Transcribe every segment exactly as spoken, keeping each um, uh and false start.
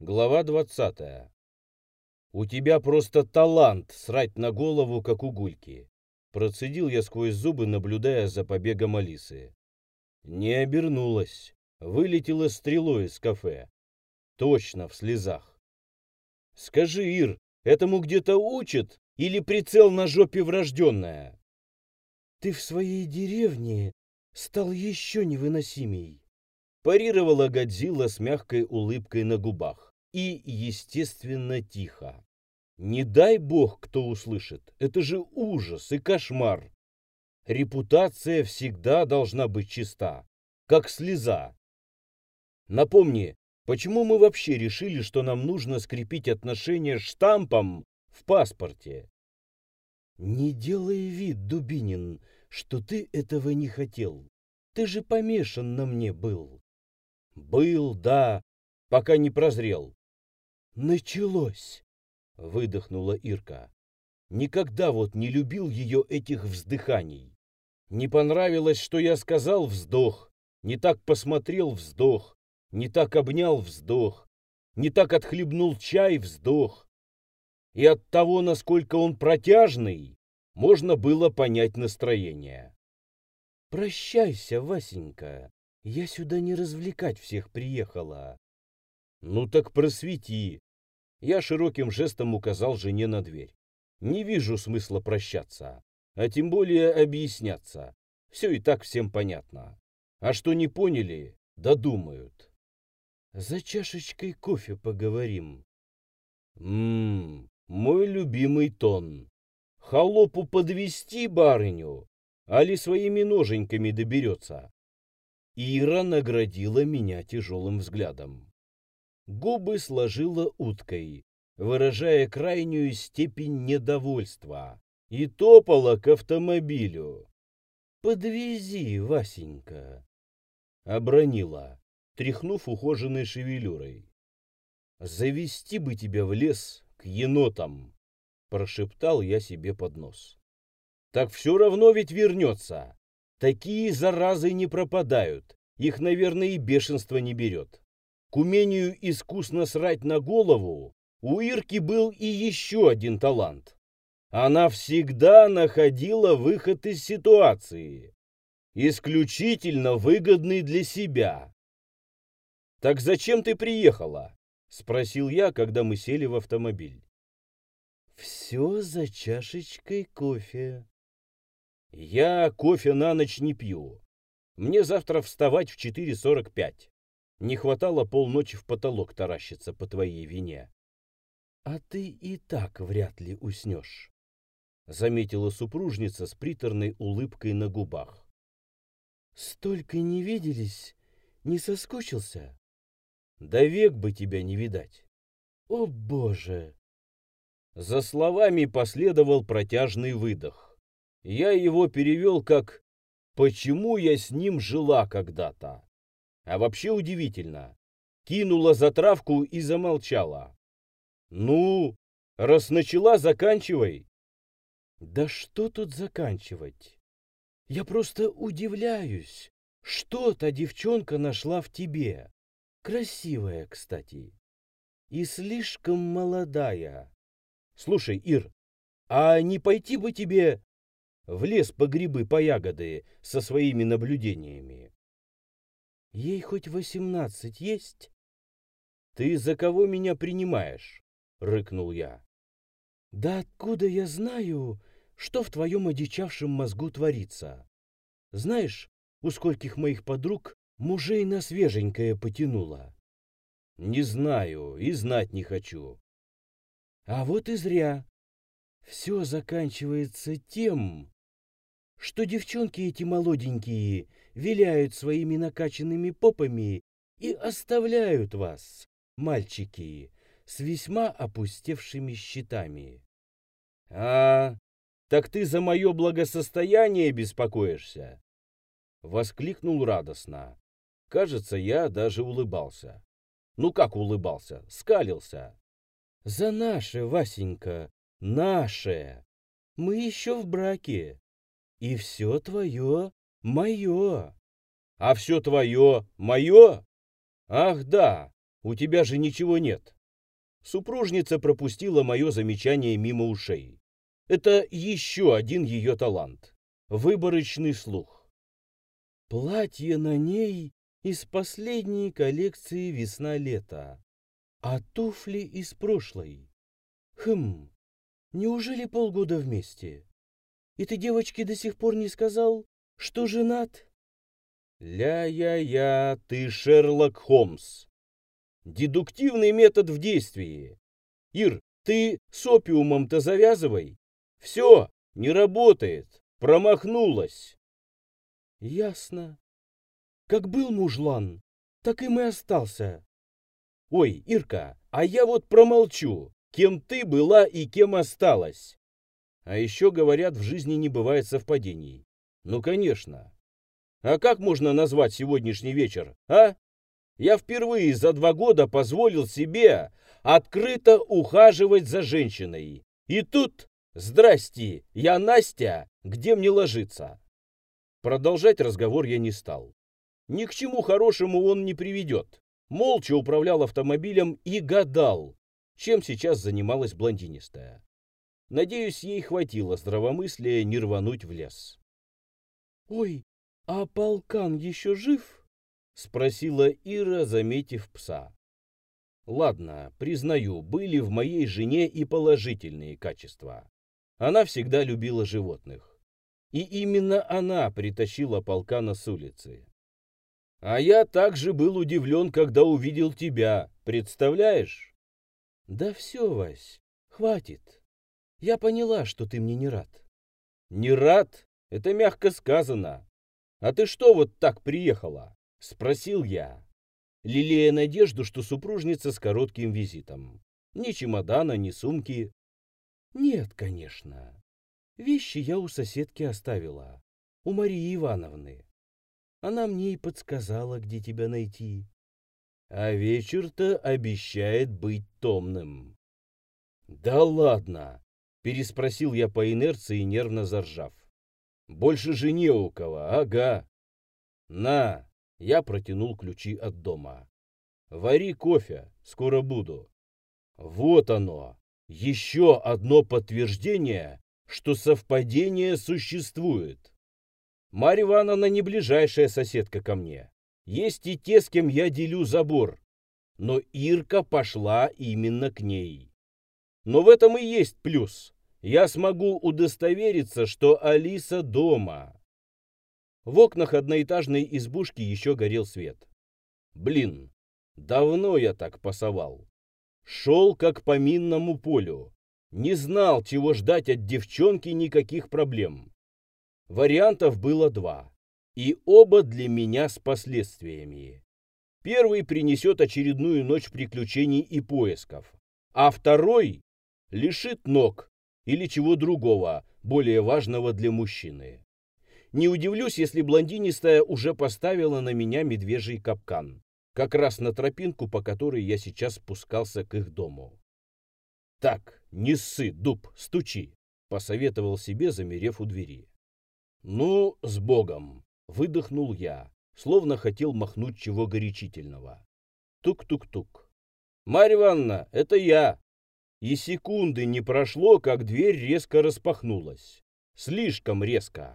Глава двадцатая. «У тебя просто талант срать на голову, как у гульки», — процедил я сквозь зубы, наблюдая за побегом Алисы. Не обернулась, вылетела стрелой из кафе. Точно в слезах. «Скажи, Ир, этому где-то учат или прицел на жопе врожденная?» «Ты в своей деревне стал еще невыносимей», — парировала Годзилла с мягкой улыбкой на губах. И, естественно, тихо. Не дай бог, кто услышит. Это же ужас и кошмар. Репутация всегда должна быть чиста, как слеза. Напомни, почему мы вообще решили, что нам нужно скрепить отношения штампом в паспорте? «Не делай вид, Дубинин, что ты этого не хотел. Ты же помешан на мне был». «Был, да, пока не прозрел». «Началось!» — выдохнула Ирка. Никогда вот не любил ее этих вздыханий. Не понравилось, что я сказал — вздох, не так посмотрел — вздох, не так обнял — вздох, не так отхлебнул чай — вздох. И от того, насколько он протяжный, можно было понять настроение. «Прощайся, Васенька, я сюда не развлекать всех приехала». «Ну так просвети». Я широким жестом указал жене на дверь. Не вижу смысла прощаться, а тем более объясняться. Все и так всем понятно. А что не поняли, додумают. «За чашечкой кофе поговорим». Ммм, мой любимый тон. Холопу подвести барыню, али своими ноженьками доберется. Ира наградила меня тяжелым взглядом. Губы сложила уткой, выражая крайнюю степень недовольства, и топала к автомобилю. «Подвези, Васенька», — обронила, тряхнув ухоженной шевелюрой. «Завести бы тебя в лес к енотам», — прошептал я себе под нос. «Так все равно ведь вернется. Такие заразы не пропадают, их, наверное, и бешенство не берет. К умению искусно срать на голову у Ирки был и еще один талант. Она всегда находила выход из ситуации, исключительно выгодный для себя. «Так зачем ты приехала?» — спросил я, когда мы сели в автомобиль. «Все за чашечкой кофе». «Я кофе на ночь не пью. Мне завтра вставать в четыре сорок пять. Не хватало полночи в потолок таращиться по твоей вине». «А ты и так вряд ли уснешь», — заметила супружница с приторной улыбкой на губах. «Столько не виделись, не соскучился?» «Да век бы тебя не видать». «О, Боже!» За словами последовал протяжный выдох. Я его перевел как «почему я с ним жила когда-то». А вообще удивительно. Кинула затравку и замолчала. «Ну, раз начала, заканчивай». «Да что тут заканчивать? Я просто удивляюсь, что та девчонка нашла в тебе. Красивая, кстати. И слишком молодая». «Слушай, Ир, а не пойти бы тебе в лес по грибы, по ягоды со своими наблюдениями?» «Ей хоть восемнадцать есть?» «Ты за кого меня принимаешь?» — рыкнул я. «Да откуда я знаю, что в твоем одичавшем мозгу творится? Знаешь, у скольких моих подруг мужей на свеженькое потянуло?» «Не знаю и знать не хочу». «А вот и зря. Все заканчивается тем, что девчонки эти молоденькие виляют своими накачанными попами и оставляют вас, мальчики, с весьма опустевшими счетами». «А, так ты за мое благосостояние беспокоишься?» — воскликнул радостно. Кажется, я даже улыбался. Ну как улыбался? Скалился. «За наше, Васенька, наше. Мы еще в браке. И все твое мое». «А все твое мое? Ах да, У тебя же ничего нет. Супружница пропустила мое замечание мимо ушей. Это еще один ее талант. Выборочный слух. Платье на ней из последней коллекции весна-лето, а туфли из прошлой. Хм, неужели полгода вместе? И ты девочке до сих пор не сказал, что женат? Ля-я-я, ты Шерлок Холмс. Дедуктивный метод в действии. Ир, ты с опиумом-то завязывай. Все, не работает, промахнулась. Ясно. Как был мужлан, так им и остался. Ой, Ирка, а я вот промолчу, кем ты была и кем осталась. А еще, говорят, в жизни не бывает совпадений. Ну, конечно. А как можно назвать сегодняшний вечер, а? Я впервые за два года позволил себе открыто ухаживать за женщиной. И тут, здрасте, я Настя, где мне ложиться? Продолжать разговор я не стал. Ни к чему хорошему он не приведет. Молча управлял автомобилем и гадал, чем сейчас занималась блондинистая. Надеюсь, ей хватило здравомыслия не рвануть в лес. «Ой, а полкан еще жив?» — спросила Ира, заметив пса. Ладно, признаю, были в моей жене и положительные качества. Она всегда любила животных. И именно она притащила полкана с улицы. А я также был удивлен, когда увидел тебя, представляешь? Да все, Вась, хватит. Я поняла, что ты мне не рад. Не рад? Это мягко сказано. А ты что вот так приехала? Спросил я, лелея надежду, что супружница с коротким визитом. Ни чемодана, ни сумки. Нет, конечно. Вещи я у соседки оставила, у Марии Ивановны. Она мне и подсказала, где тебя найти. А вечер-то обещает быть томным. Да ладно, переспросил я по инерции, нервно заржав. Больше же не у кого, ага. На, я протянул ключи от дома. Вари кофе, скоро буду. Вот оно, еще одно подтверждение, что совпадение существует. Марья Ивановна не ближайшая соседка ко мне. Есть и те, с кем я делю забор. Но Ирка пошла именно к ней. Но в этом и есть плюс. Я смогу удостовериться, что Алиса дома. В окнах одноэтажной избушки еще горел свет. Блин, давно я так пасовал. Шел как по минному полю. Не знал, чего ждать от девчонки, никаких проблем. Вариантов было два. И оба для меня с последствиями. Первый принесет очередную ночь приключений и поисков. А второй лишит ног или чего другого, более важного для мужчины. Не удивлюсь, если блондинистая уже поставила на меня медвежий капкан. Как раз на тропинку, по которой я сейчас спускался к их дому. «Так, не ссы, дуб, стучи», — посоветовал себе, замерев у двери. «Ну, с Богом!» — выдохнул я, словно хотел махнуть чего горячительного. Тук-тук-тук. «Марья Ивановна, это я!» И секунды не прошло, как дверь резко распахнулась. Слишком резко.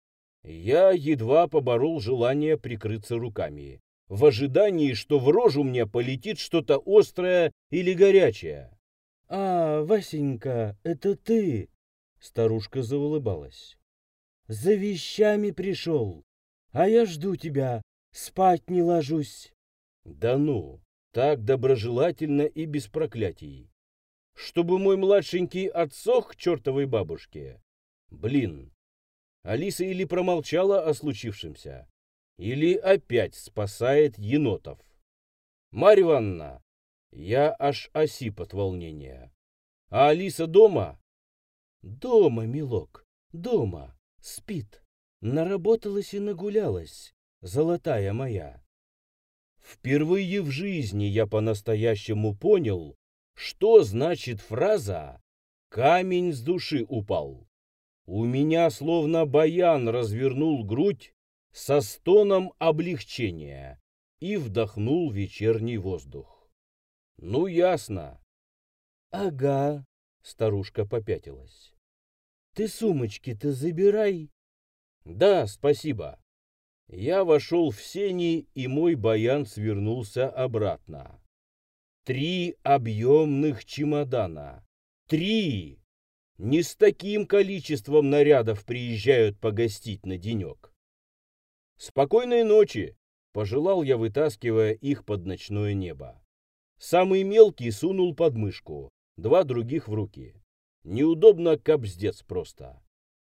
Я едва поборол желание прикрыться руками, в ожидании, что в рожу мне полетит что-то острое или горячее. «А, Васенька, это ты?» Старушка заулыбалась. «За вещами пришел, а я жду тебя, спать не ложусь». Да ну, так доброжелательно и без проклятий. Чтобы мой младшенький отсох к чертовой бабушке. Блин, Алиса или промолчала о случившемся, или опять спасает енотов. Марья Ивановна, я аж осип от волнения. А Алиса дома? Дома, милок, дома, спит. Наработалась и нагулялась, золотая моя. Впервые в жизни я по-настоящему понял, что значит фраза «камень с души упал». У меня словно баян развернул грудь со стоном облегчения и вдохнул вечерний воздух. Ну, ясно. Ага, старушка попятилась. Ты сумочки-то забирай. Да, спасибо. Я вошел в сени, и мой баян свернулся обратно. Три объемных чемодана. Три! Не с таким количеством нарядов приезжают погостить на денек. Спокойной ночи, пожелал я, вытаскивая их под ночное небо. Самый мелкий сунул под мышку, два других в руки. Неудобно, кабздец просто.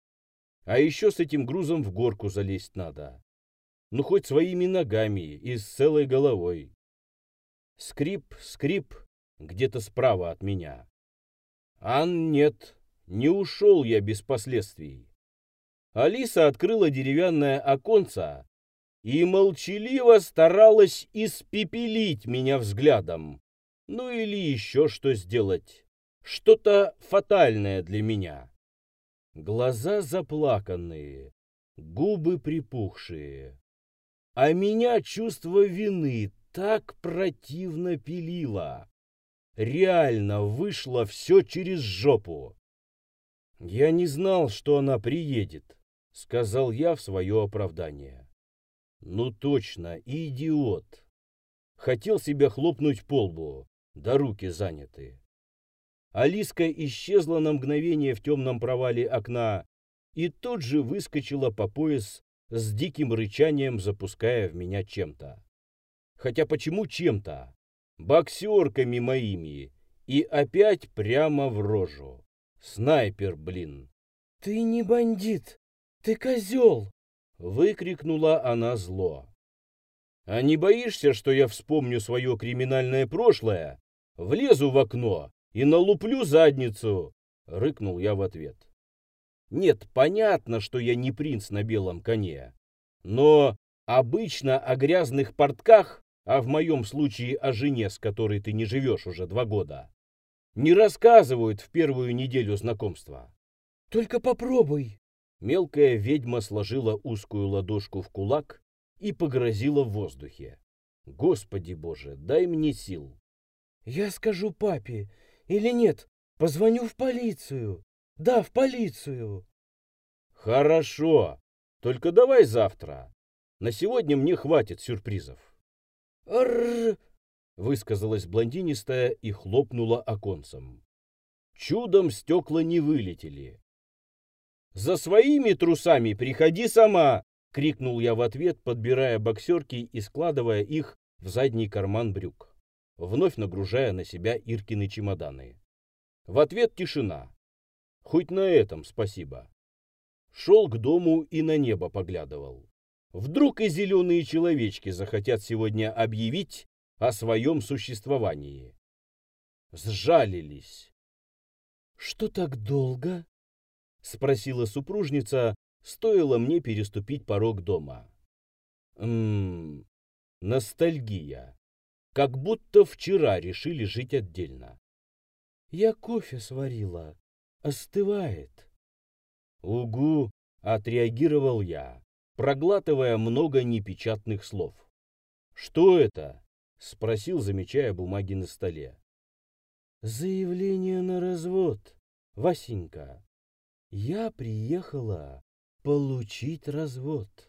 А еще с этим грузом в горку залезть надо. Ну, хоть своими ногами и с целой головой. Скрип, скрип, где-то справа от меня. А нет, не ушел я без последствий. Алиса открыла деревянное оконце и молчаливо старалась испепелить меня взглядом. Ну или еще что сделать. Что-то фатальное для меня. Глаза заплаканные, губы припухшие. А меня чувство вины так противно пилило. Реально вышло все через жопу. «Я не знал, что она приедет», — сказал я в свое оправдание. «Ну точно, идиот. Хотел себя хлопнуть по лбу, да руки заняты». Алиска исчезла на мгновение в темном провале окна и тут же выскочила по пояс с диким рычанием, запуская в меня чем-то. Хотя почему чем-то? Боксерками моими. И опять прямо в рожу. Снайпер, блин. Ты не бандит, ты козел! Выкрикнула она зло. А не боишься, что я вспомню свое криминальное прошлое, влезу в окно и налуплю задницу? Рыкнул я в ответ. Нет, понятно, что я не принц на белом коне. Но обычно о грязных портках, а в моем случае о жене, с которой ты не живешь уже два года, не рассказывают в первую неделю знакомства. Только попробуй. Мелкая ведьма сложила узкую ладошку в кулак и погрозила в воздухе. Господи боже, дай мне сил. Я скажу папе. Или нет, позвоню в полицию. Да, в полицию. Хорошо, только давай завтра. На сегодня мне хватит сюрпризов. Арррр! Высказалась блондинистая и хлопнула оконцем. Чудом стекла не вылетели. «За своими трусами приходи сама!» — крикнул я в ответ, подбирая боксерки и складывая их в задний карман брюк, вновь нагружая на себя Иркины чемоданы. В ответ тишина. Хоть на этом спасибо. Шел к дому и на небо поглядывал. Вдруг и зеленые человечки захотят сегодня объявить о своем существовании. Сжалились. «Что так долго?» — спросила супружница, стоило мне переступить порог дома. Ммм, ностальгия. Как будто вчера решили жить отдельно. «Я кофе сварила. Остывает». «Угу», — отреагировал я, проглатывая много непечатных слов. «Что это?» — спросил, замечая бумаги на столе. «Заявление на развод, Васенька. Я приехала получить развод».